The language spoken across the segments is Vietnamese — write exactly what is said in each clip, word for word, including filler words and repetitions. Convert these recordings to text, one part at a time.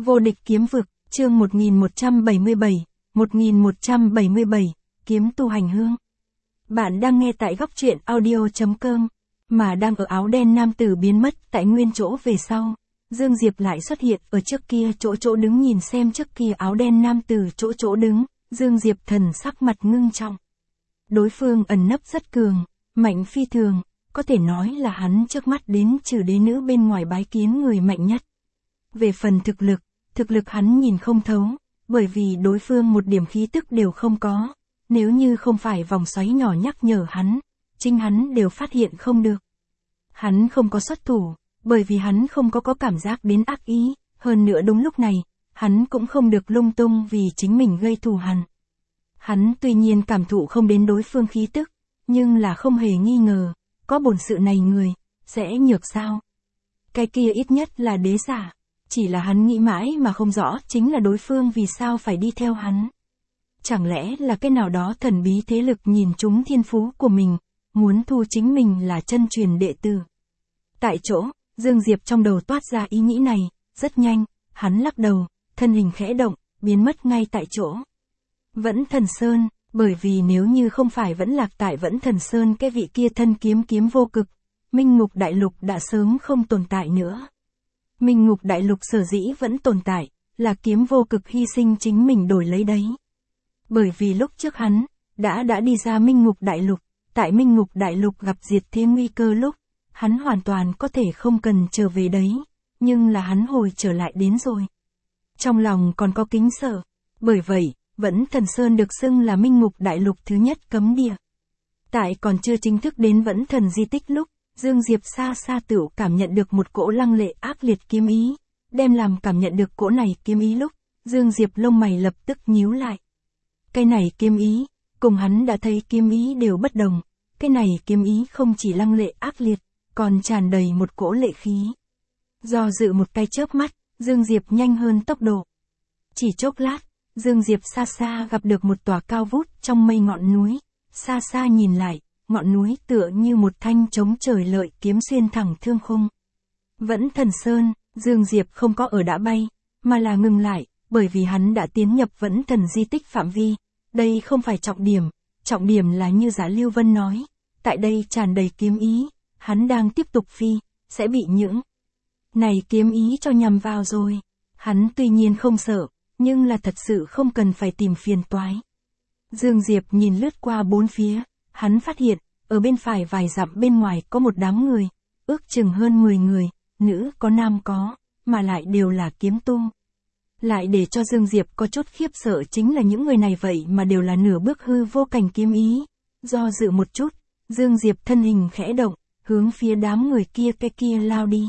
Vô địch kiếm vực, chương một nghìn một trăm bảy mươi bảy, một nghìn một trăm bảy mươi bảy, kiếm tu hành hương. Bạn đang nghe tại góc truyện audio chấm com, mà đang ở áo đen nam tử biến mất tại nguyên chỗ về sau. Dương Diệp lại xuất hiện ở trước kia chỗ chỗ đứng nhìn xem trước kia áo đen nam tử chỗ chỗ đứng, Dương Diệp thần sắc mặt ngưng trọng. Đối phương ẩn nấp rất cường, mạnh phi thường, có thể nói là hắn trước mắt đến trừ đế nữ bên ngoài bái kiến người mạnh nhất. Về phần thực lực, thực lực hắn nhìn không thấu, bởi vì đối phương một điểm khí tức đều không có, nếu như không phải vòng xoáy nhỏ nhắc nhở hắn, chính hắn đều phát hiện không được. Hắn không có xuất thủ, bởi vì hắn không có có cảm giác đến ác ý, hơn nữa đúng lúc này, hắn cũng không được lung tung vì chính mình gây thù hằn. Hắn tuy nhiên cảm thụ không đến đối phương khí tức, nhưng là không hề nghi ngờ, có bổn sự này người, sẽ nhược sao. Cái kia ít nhất là đế giả, chỉ là hắn nghĩ mãi mà không rõ chính là đối phương vì sao phải đi theo hắn. Chẳng lẽ là cái nào đó thần bí thế lực nhìn trúng thiên phú của mình, muốn thu chính mình là chân truyền đệ tử. Tại chỗ, Dương Diệp trong đầu toát ra ý nghĩ này, rất nhanh, hắn lắc đầu, thân hình khẽ động, biến mất ngay tại chỗ. Vẫn Thần Sơn, bởi vì nếu như không phải vẫn lạc tại Vẫn Thần Sơn cái vị kia thân kiếm kiếm vô cực, Minh Ngục Đại Lục đã sớm không tồn tại nữa. Minh Ngục Đại Lục sở dĩ vẫn tồn tại, là kiếm vô cực hy sinh chính mình đổi lấy đấy. Bởi vì lúc trước hắn, đã đã đi ra Minh Ngục Đại Lục, tại Minh Ngục Đại Lục gặp diệt thế nguy cơ lúc, hắn hoàn toàn có thể không cần trở về đấy, nhưng là hắn hồi trở lại đến rồi. Trong lòng còn có kính sợ, bởi vậy, Vẫn Thần Sơn được xưng là Minh Ngục Đại Lục thứ nhất cấm địa. Tại còn chưa chính thức đến Vẫn Thần di tích lúc, Dương Diệp xa xa tựu cảm nhận được một cỗ lăng lệ ác liệt kiếm ý, đem làm cảm nhận được cỗ này kiếm ý lúc, Dương Diệp lông mày lập tức nhíu lại. Cái này kiếm ý, cùng hắn đã thấy kiếm ý đều bất đồng, cái này kiếm ý không chỉ lăng lệ ác liệt, còn tràn đầy một cỗ lệ khí. Do dự một cái chớp mắt, Dương Diệp nhanh hơn tốc độ. Chỉ chốc lát, Dương Diệp xa xa gặp được một tòa cao vút trong mây ngọn núi, xa xa nhìn lại, ngọn núi tựa như một thanh chống trời lợi kiếm xuyên thẳng thương khung. Vẫn Thần Sơn, Dương Diệp không có ở đã bay, mà là ngừng lại, bởi vì hắn đã tiến nhập Vẫn Thần di tích phạm vi. Đây không phải trọng điểm, trọng điểm là như Giá Lưu Vân nói, tại đây tràn đầy kiếm ý, hắn đang tiếp tục phi, sẽ bị những này kiếm ý cho nhằm vào rồi. Hắn tuy nhiên không sợ, nhưng là thật sự không cần phải tìm phiền toái. Dương Diệp nhìn lướt qua bốn phía, hắn phát hiện, ở bên phải vài dặm bên ngoài có một đám người, ước chừng hơn mười người, nữ có nam có, mà lại đều là kiếm tu. Lại để cho Dương Diệp có chút khiếp sợ chính là những người này vậy mà đều là nửa bước hư vô cảnh kiếm ý. Do dự một chút, Dương Diệp thân hình khẽ động, hướng phía đám người kia cái kia lao đi.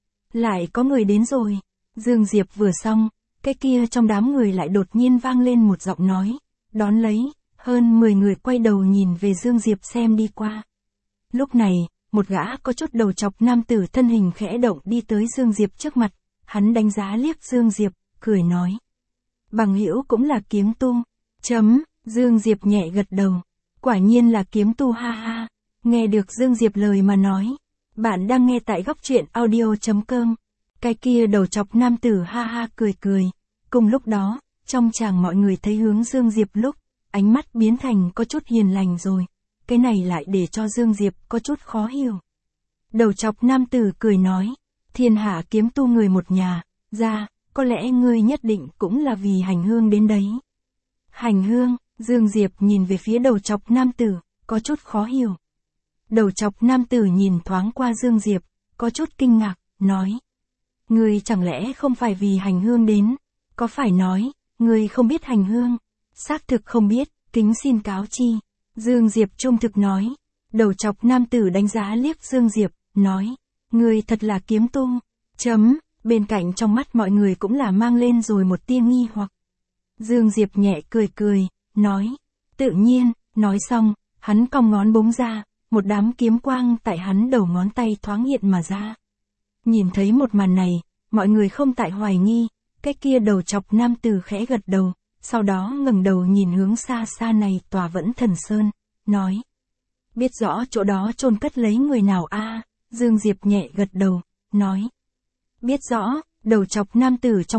Lại có người đến rồi. Dương Diệp vừa xong, cái kia trong đám người lại đột nhiên vang lên một giọng nói, đón lấy, hơn mười người quay đầu nhìn về Dương Diệp xem đi qua. Lúc này, một gã có chút đầu chọc nam tử thân hình khẽ động đi tới Dương Diệp trước mặt, hắn đánh giá liếc Dương Diệp, cười nói. Bằng hữu cũng là kiếm tu. Chấm, Dương Diệp nhẹ gật đầu. Quả nhiên là kiếm tu ha ha. Nghe được Dương Diệp lời mà nói. Bạn đang nghe tại góc truyện audio chấm com. Cái kia đầu chọc nam tử ha ha cười cười. Cùng lúc đó, trong chàng mọi người thấy hướng Dương Diệp lúc, ánh mắt biến thành có chút hiền lành rồi. Cái này lại để cho Dương Diệp có chút khó hiểu. Đầu chọc nam tử cười nói. Thiên hạ kiếm tu người một nhà, ra. Có lẽ ngươi nhất định cũng là vì hành hương đến đấy. Hành hương, Dương Diệp nhìn về phía đầu chọc nam tử, có chút khó hiểu. Đầu chọc nam tử nhìn thoáng qua Dương Diệp, có chút kinh ngạc, nói. Ngươi chẳng lẽ không phải vì hành hương đến, có phải nói, ngươi không biết hành hương? Xác thực không biết, kính xin cáo chi. Dương Diệp trung thực nói. Đầu chọc nam tử đánh giá liếc Dương Diệp, nói. Ngươi thật là kiếm tu. Chấm. Bên cạnh trong mắt mọi người cũng là mang lên rồi một tia nghi hoặc. Dương Diệp nhẹ cười cười, nói. Tự nhiên, nói xong, hắn cong ngón búng ra, một đám kiếm quang tại hắn đầu ngón tay thoáng hiện mà ra. Nhìn thấy một màn này, mọi người không tại hoài nghi, cái kia đầu chọc nam tử khẽ gật đầu, sau đó ngẩng đầu nhìn hướng xa xa này tòa Vẫn Thần Sơn, nói. Biết rõ chỗ đó chôn cất lấy người nào a? À? Dương Diệp nhẹ gật đầu, nói. Biết rõ, đầu chọc nam tử trong mắt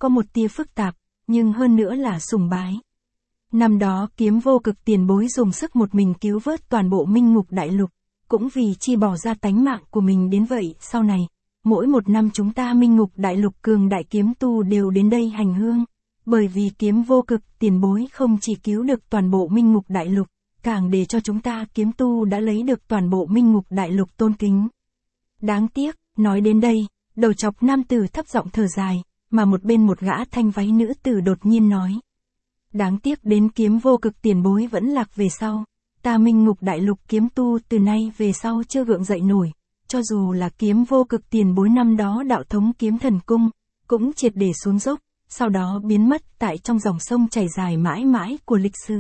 có một tia phức tạp, nhưng hơn nữa là sùng bái. Năm đó Kiếm Vô Cực tiền bối dùng sức một mình cứu vớt toàn bộ Minh Ngục Đại Lục, cũng vì chi bỏ ra tánh mạng của mình đến vậy. Sau này, mỗi một năm chúng ta Minh Ngục Đại Lục cường đại kiếm tu đều đến đây hành hương, bởi vì Kiếm Vô Cực tiền bối không chỉ cứu được toàn bộ Minh Ngục Đại Lục, càng để cho chúng ta kiếm tu đã lấy được toàn bộ Minh Ngục Đại Lục tôn kính. Đáng tiếc, nói đến đây, đầu chọc nam tử thấp giọng thở dài, mà một bên một gã thanh váy nữ tử đột nhiên nói. Đáng tiếc đến Kiếm Vô Cực tiền bối vẫn lạc về sau, ta Minh Ngục Đại Lục kiếm tu từ nay về sau chưa gượng dậy nổi, cho dù là Kiếm Vô Cực tiền bối năm đó đạo thống Kiếm Thần Cung, cũng triệt để xuống dốc, sau đó biến mất tại trong dòng sông chảy dài mãi mãi của lịch sử.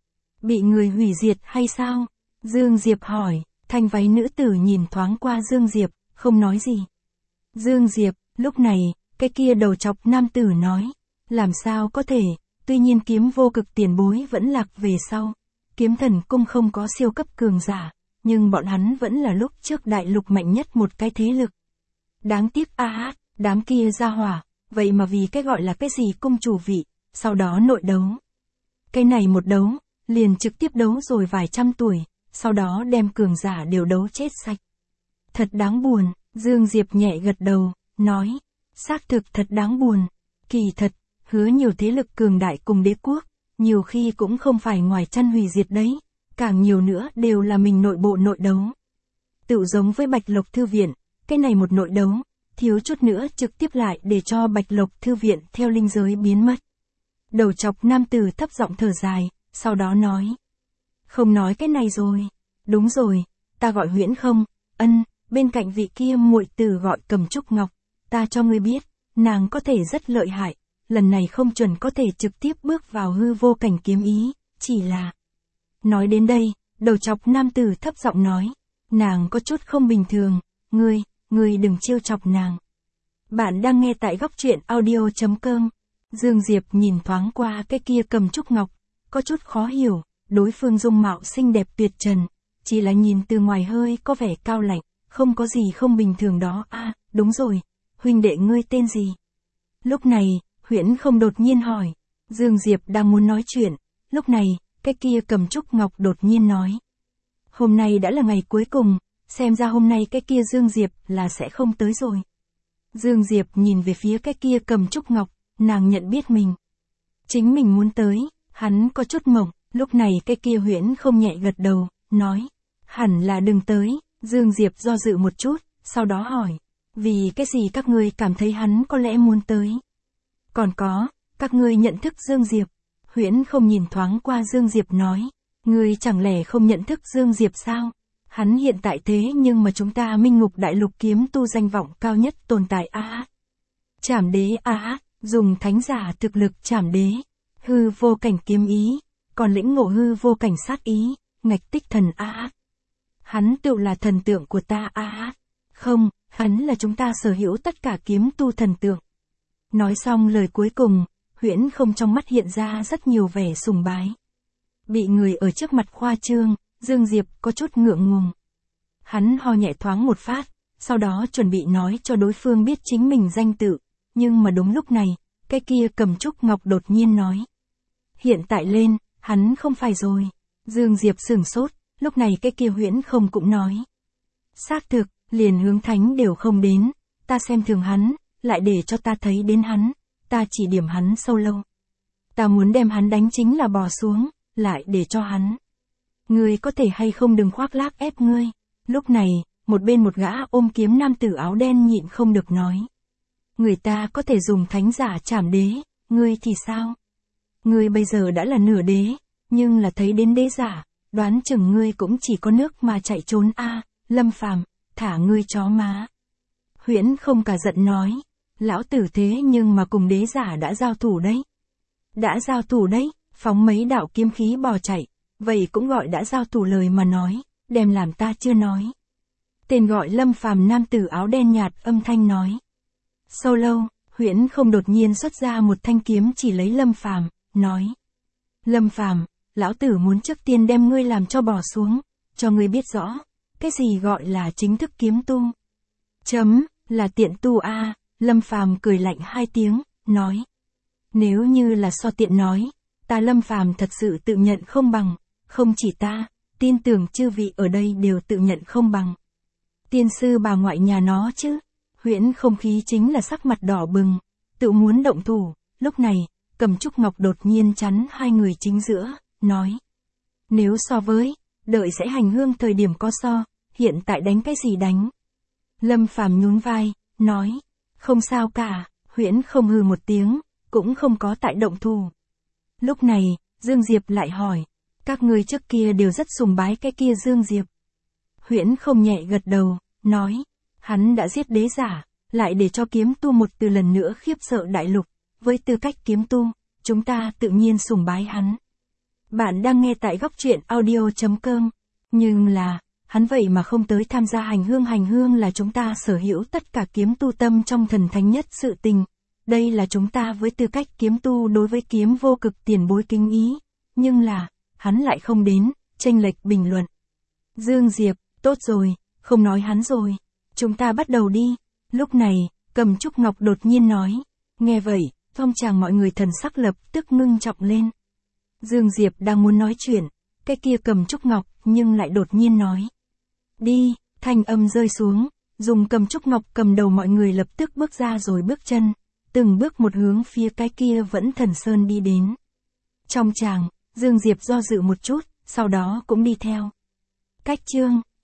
Bị người hủy diệt hay sao? Dương Diệp hỏi, thanh váy nữ tử nhìn thoáng qua Dương Diệp, không nói gì. Dương Diệp, lúc này, cái kia đầu chọc nam tử nói, làm sao có thể, tuy nhiên Kiếm Vô Cực tiền bối vẫn lạc về sau. Kiếm Thần Cung không có siêu cấp cường giả, nhưng bọn hắn vẫn là lúc trước đại lục mạnh nhất một cái thế lực. Đáng tiếc a hát, đám kia ra hỏa, vậy mà vì cái gọi là cái gì cung chủ vị, sau đó nội đấu. Cái này một đấu, liền trực tiếp đấu rồi vài trăm tuổi, sau đó đem cường giả đều đấu chết sạch. Thật đáng buồn, Dương Diệp nhẹ gật đầu, nói, xác thực thật đáng buồn, kỳ thật, hứa nhiều thế lực cường đại cùng đế quốc, nhiều khi cũng không phải ngoài chăn hủy diệt đấy, càng nhiều nữa đều là mình nội bộ nội đấu. Tự giống với Bạch Lộc Thư Viện, cái này một nội đấu, thiếu chút nữa trực tiếp lại để cho Bạch Lộc Thư Viện theo linh giới biến mất. Đầu chọc nam tử thấp giọng thở dài, sau đó nói. Không nói cái này rồi. Đúng rồi, ta gọi Huyễn Không, ân, bên cạnh vị kia muội tử gọi Cầm Trúc Ngọc, ta cho ngươi biết, nàng có thể rất lợi hại, lần này không chuẩn có thể trực tiếp bước vào hư vô cảnh kiếm ý, chỉ là... Nói đến đây, đầu chọc nam tử thấp giọng nói, nàng có chút không bình thường, ngươi, ngươi đừng trêu chọc nàng. Bạn đang nghe tại góc truyện audio chấm com. Dương Diệp nhìn thoáng qua cái kia Cầm Trúc Ngọc, có chút khó hiểu, đối phương dung mạo xinh đẹp tuyệt trần, chỉ là nhìn từ ngoài hơi có vẻ cao lạnh, không có gì không bình thường đó. A, à, đúng rồi, huynh đệ ngươi tên gì? Lúc này, Huyễn Không đột nhiên hỏi. Dương Diệp đang muốn nói chuyện, lúc này, cái kia Cầm Trúc Ngọc đột nhiên nói. Hôm nay đã là ngày cuối cùng, xem ra hôm nay cái kia Dương Diệp là sẽ không tới rồi. Dương Diệp nhìn về phía cái kia Cầm Trúc Ngọc, nàng nhận biết mình. Chính mình muốn tới, hắn có chút mộng, lúc này cái kia Huyễn Không nhẹ gật đầu, nói. Hẳn là đừng tới, Dương Diệp do dự một chút, sau đó hỏi. Vì cái gì các ngươi cảm thấy hắn có lẽ muốn tới? Còn có, các ngươi nhận thức Dương Diệp. Huyễn Không nhìn thoáng qua Dương Diệp nói. Ngươi chẳng lẽ không nhận thức Dương Diệp sao? Hắn hiện tại thế nhưng mà chúng ta Minh Ngục Đại Lục kiếm tu danh vọng cao nhất tồn tại a hát. Trảm đế a hát, dùng thánh giả thực lực trảm đế. Hư vô cảnh kiếm ý, còn lĩnh ngộ hư vô cảnh sát ý, ngạch tích thần a hát. Hắn tự là thần tượng của ta a hát. Không, hắn là chúng ta sở hữu tất cả kiếm tu thần tượng. Nói xong lời cuối cùng, Huyễn Không trong mắt hiện ra rất nhiều vẻ sùng bái. Bị người ở trước mặt khoa trương, Dương Diệp có chút ngượng ngùng. Hắn ho nhẹ thoáng một phát, sau đó chuẩn bị nói cho đối phương biết chính mình danh tự, nhưng mà đúng lúc này, cái kia Cầm Trúc Ngọc đột nhiên nói. Hiện tại lên, hắn không phải rồi. Dương Diệp sửng sốt, lúc này cái kia Huyễn Không cũng nói. Xác thực, liền hướng thánh đều không đến, ta xem thường hắn, lại để cho ta thấy đến hắn, ta chỉ điểm hắn sâu lâu. Ta muốn đem hắn đánh chính là bò xuống, lại để cho hắn. Ngươi có thể hay không đừng khoác lác ép ngươi. Lúc này, một bên một gã ôm kiếm nam tử áo đen nhịn không được nói. Người ta có thể dùng thánh giả trảm đế, ngươi thì sao? Ngươi bây giờ đã là nửa đế, nhưng là thấy đến đế giả, đoán chừng ngươi cũng chỉ có nước mà chạy trốn a. À, Lâm Phàm, thả ngươi chó má. Huyễn Không cả giận nói, lão tử thế nhưng mà cùng đế giả đã giao thủ đấy. Đã giao thủ đấy, phóng mấy đạo kiếm khí bò chạy, vậy cũng gọi đã giao thủ lời mà nói, đem làm ta chưa nói. Tên gọi Lâm Phàm nam tử áo đen nhạt âm thanh nói. Sâu lâu, Huyễn Không đột nhiên xuất ra một thanh kiếm chỉ lấy Lâm Phàm, nói. Lâm Phàm, lão tử muốn trước tiên đem ngươi làm cho bò xuống, cho ngươi biết rõ, cái gì gọi là chính thức kiếm tu. Chấm, là tiện tu a. À, Lâm Phàm cười lạnh hai tiếng, nói, Nếu như là so tiện nói, ta Lâm Phàm thật sự tự nhận không bằng, không chỉ ta, tin tưởng chư vị ở đây đều tự nhận không bằng. Tiên sư bà ngoại nhà nó chứ, Huyễn không khí chính là sắc mặt đỏ bừng, tự muốn động thủ, lúc này, Cầm Trúc Ngọc đột nhiên chắn hai người chính giữa, nói. Nếu so với, đợi sẽ hành hương thời điểm có so, hiện tại đánh cái gì đánh. Lâm Phàm nhún vai, nói, không sao cả, Huyễn không hừ một tiếng, cũng không có tại động thủ. Lúc này, Dương Diệp lại hỏi, các người trước kia đều rất sùng bái cái kia Dương Diệp. Huyễn không nhẹ gật đầu, nói, hắn đã giết đế giả, lại để cho kiếm tu một từ lần nữa khiếp sợ đại lục, với tư cách kiếm tu, chúng ta tự nhiên sùng bái hắn. Bạn đang nghe tại góc truyện audio chấm com, nhưng là, hắn vậy mà không tới tham gia hành hương hành hương là chúng ta sở hữu tất cả kiếm tu tâm trong thần thánh nhất sự tình. Đây là chúng ta với tư cách kiếm tu đối với kiếm vô cực tiền bối kính ý, nhưng là, hắn lại không đến, chênh lệch bình luận. Dương Diệp, tốt rồi, không nói hắn rồi, chúng ta bắt đầu đi. Lúc này, Cầm Trúc Ngọc đột nhiên nói, nghe vậy, phong tràng mọi người thần sắc lập tức ngưng trọng lên. Dương Diệp đang muốn nói chuyện, cái kia Cầm Trúc Ngọc nhưng lại đột nhiên nói. Đi, thanh âm rơi xuống, dùng Cầm Trúc Ngọc cầm đầu mọi người lập tức bước ra rồi bước chân, từng bước một hướng phía cái kia vẫn thần sơn đi đến. Trong tràng, Dương Diệp do dự một chút, sau đó cũng đi theo. Cách chương,